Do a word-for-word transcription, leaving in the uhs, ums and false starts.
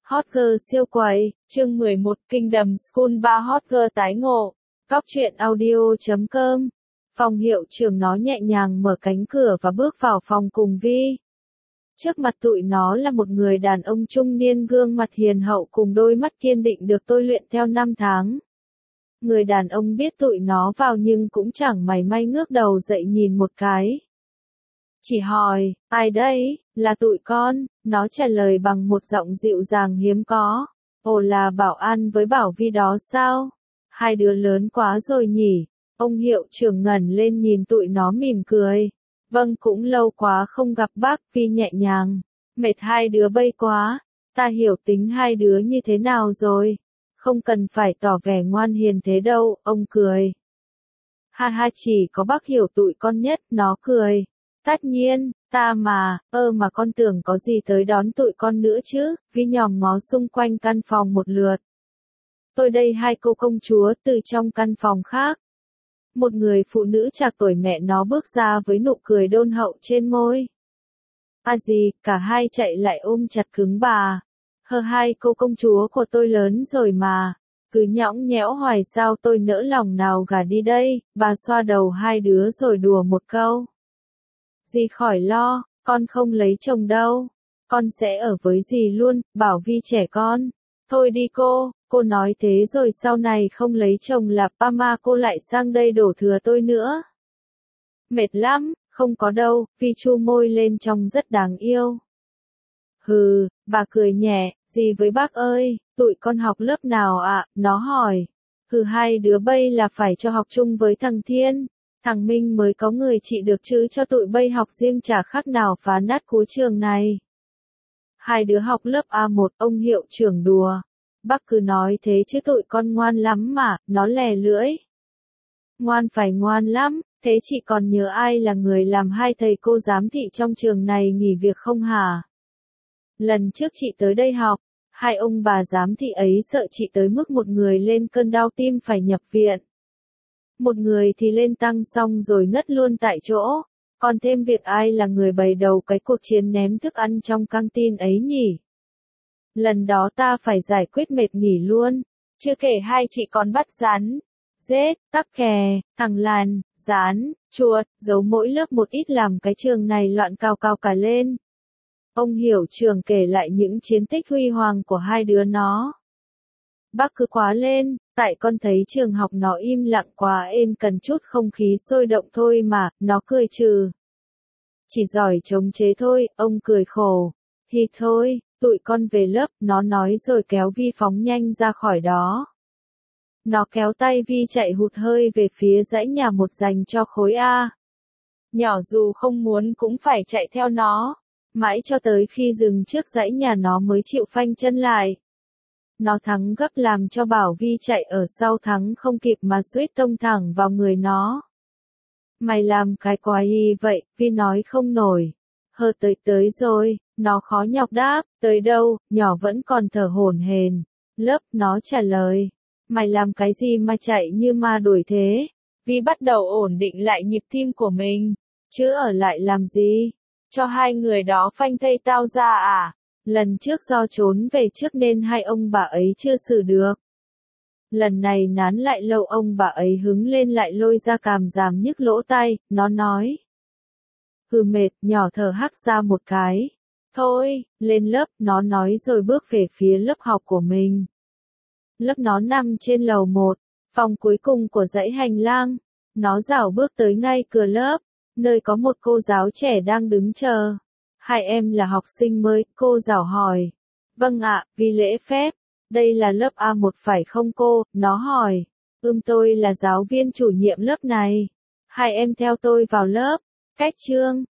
Hot Girl siêu quầy, chương mười một, Kingdom School ba Hot Girl tái ngộ. Góc truyện audio chấm com. Phòng hiệu trưởng nó nhẹ nhàng mở cánh cửa và bước vào phòng cùng Vi. Trước mặt tụi nó là một người đàn ông trung niên gương mặt hiền hậu cùng đôi mắt kiên định được tôi luyện theo năm tháng. Người đàn ông biết tụi nó vào nhưng cũng chẳng mảy may ngước đầu dậy nhìn một cái. Chỉ hỏi, ai đấy, là tụi con, nó trả lời bằng một giọng dịu dàng hiếm có. Ồ, là Bảo An với Bảo Vi đó sao? Hai đứa lớn quá rồi nhỉ? Ông hiệu trưởng ngẩng lên nhìn tụi nó mỉm cười. Vâng, cũng lâu quá không gặp bác. Vi nhẹ nhàng. Mệt hai đứa bây quá. Ta hiểu tính hai đứa như thế nào rồi. Không cần phải tỏ vẻ ngoan hiền thế đâu, ông cười. Ha ha, chỉ có bác hiểu tụi con nhất, nó cười. Tất nhiên, ta mà, ơ mà con tưởng có gì tới đón tụi con nữa chứ. Vi nhòm ngó xung quanh căn phòng một lượt. Tôi đây hai cô công chúa từ trong căn phòng khác. Một người phụ nữ trạc tuổi mẹ nó bước ra với nụ cười đôn hậu trên môi. À gì, cả hai chạy lại ôm chặt cứng bà. Hơ, hai cô công chúa của tôi lớn rồi mà. Cứ nhõng nhẽo hoài sao tôi nỡ lòng nào gả đi đây. Bà xoa đầu hai đứa rồi đùa một câu. Dì khỏi lo, con không lấy chồng đâu. Con sẽ ở với dì luôn, Bảo Vi trẻ con. Thôi đi cô, cô nói thế rồi sau này không lấy chồng là Pama cô lại sang đây đổ thừa tôi nữa. Mệt lắm, không có đâu, Vi chu môi lên trông rất đáng yêu. Hừ, bà cười nhẹ, gì với bác ơi, tụi con học lớp nào ạ, à? Nó hỏi. Hừ, hai đứa bây là phải cho học chung với thằng Thiên. Thằng Minh mới có người trị được chứ cho tụi bây học riêng chả khác nào phá nát cuối trường này. Hai đứa học lớp A một, ông hiệu trưởng đùa. Bác cứ nói thế chứ tụi con ngoan lắm mà, nó lè lưỡi. Ngoan phải ngoan lắm, thế chị còn nhớ ai là người làm hai thầy cô giám thị trong trường này nghỉ việc không hả? Lần trước chị tới đây học, hai ông bà giám thị ấy sợ chị tới mức một người lên cơn đau tim phải nhập viện. Một người thì lên tăng xong rồi ngất luôn tại chỗ. Còn thêm việc ai là người bày đầu cái cuộc chiến ném thức ăn trong căng tin ấy nhỉ? Lần đó ta phải giải quyết mệt nghỉ luôn. Chưa kể hai chị còn bắt rắn, rết, tắc kè, thằng làn, rán, chuột, giấu mỗi lớp một ít làm cái trường này loạn cào cào cả lên. Ông hiệu trưởng kể lại những chiến tích huy hoàng của hai đứa nó. Bác cứ quá lên, tại con thấy trường học nó im lặng quá êm cần chút không khí sôi động thôi mà, nó cười trừ. Chỉ giỏi chống chế thôi, ông cười khổ. Thì thôi, tụi con về lớp, nó nói rồi kéo Vi phóng nhanh ra khỏi đó. Nó kéo tay Vi chạy hụt hơi về phía dãy nhà một dành cho khối A. Nhỏ dù không muốn cũng phải chạy theo nó, mãi cho tới khi dừng trước dãy nhà nó mới chịu phanh chân lại. Nó thắng gấp làm cho Bảo Vi chạy ở sau thắng không kịp mà suýt tông thẳng vào người nó. Mày làm cái quái gì vậy, Vi nói không nổi. Hơ, tới tới rồi, nó khó nhọc đáp, tới đâu, nhỏ vẫn còn thở hổn hển. Lớp, nó trả lời. Mày làm cái gì mà chạy như ma đuổi thế? Vi bắt đầu ổn định lại nhịp tim của mình. Chứ ở lại làm gì? Cho hai người đó phanh thây tao ra à? Lần trước do trốn về trước nên hai ông bà ấy chưa xử được. Lần này nán lại lâu ông bà ấy hứng lên lại lôi ra càm giảm nhức lỗ tai, nó nói. Hừ, mệt, nhỏ thở hắt ra một cái. Thôi, lên lớp, nó nói rồi bước về phía lớp học của mình. Lớp nó nằm trên lầu một, phòng cuối cùng của dãy hành lang. Nó dảo bước tới ngay cửa lớp, nơi có một cô giáo trẻ đang đứng chờ. Hai em là học sinh mới, cô giáo hỏi. Vâng ạ, vì lễ phép. Đây là lớp A một phải không cô? Nó hỏi. Ừm, tôi là giáo viên chủ nhiệm lớp này. Hai em theo tôi vào lớp. Cách chương.